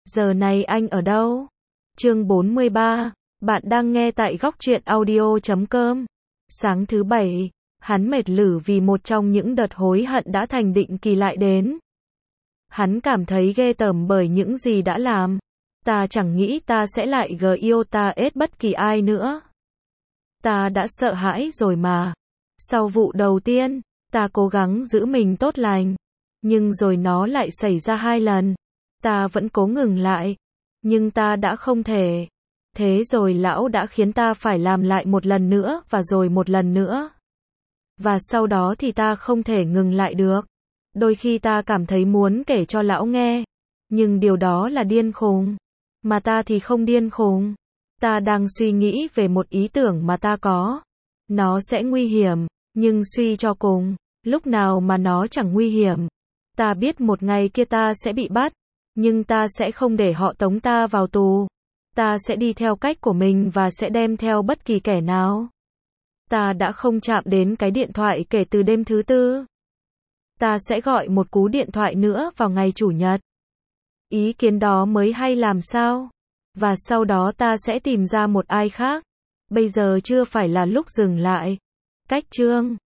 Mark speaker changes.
Speaker 1: Giờ này anh ở đâu? Chương 43. Bạn đang nghe tại góc truyện audio.com. Sáng thứ Bảy, hắn mệt lử vì một trong những đợt hối hận đã thành định kỳ lại đến. Hắn cảm thấy ghê tởm bởi những gì đã làm. Ta chẳng nghĩ ta sẽ lại yêu ta ết bất kỳ ai nữa. Ta đã sợ hãi rồi mà. Sau vụ đầu tiên, ta cố gắng giữ mình tốt lành. Nhưng rồi nó lại xảy ra 2 lần. Ta vẫn cố ngừng lại. Nhưng ta đã không thể. Thế rồi lão đã khiến ta phải làm lại một lần nữa và rồi một lần nữa. Và sau đó thì ta không thể ngừng lại được. Đôi khi ta cảm thấy muốn kể cho lão nghe. Nhưng điều đó là điên khùng. Mà ta thì không điên khùng. Ta đang suy nghĩ về một ý tưởng mà ta có. Nó sẽ nguy hiểm, nhưng suy cho cùng, lúc nào mà nó chẳng nguy hiểm. Ta biết một ngày kia ta sẽ bị bắt, nhưng ta sẽ không để họ tống ta vào tù. Ta sẽ đi theo cách của mình và sẽ đem theo bất kỳ kẻ nào. Ta đã không chạm đến cái điện thoại kể từ đêm thứ Tư. Ta sẽ gọi một cú điện thoại nữa vào ngày Chủ nhật. Ý kiến đó mới hay làm sao? Và sau đó ta sẽ tìm ra một ai khác. Bây giờ chưa phải là lúc dừng lại. Cách chương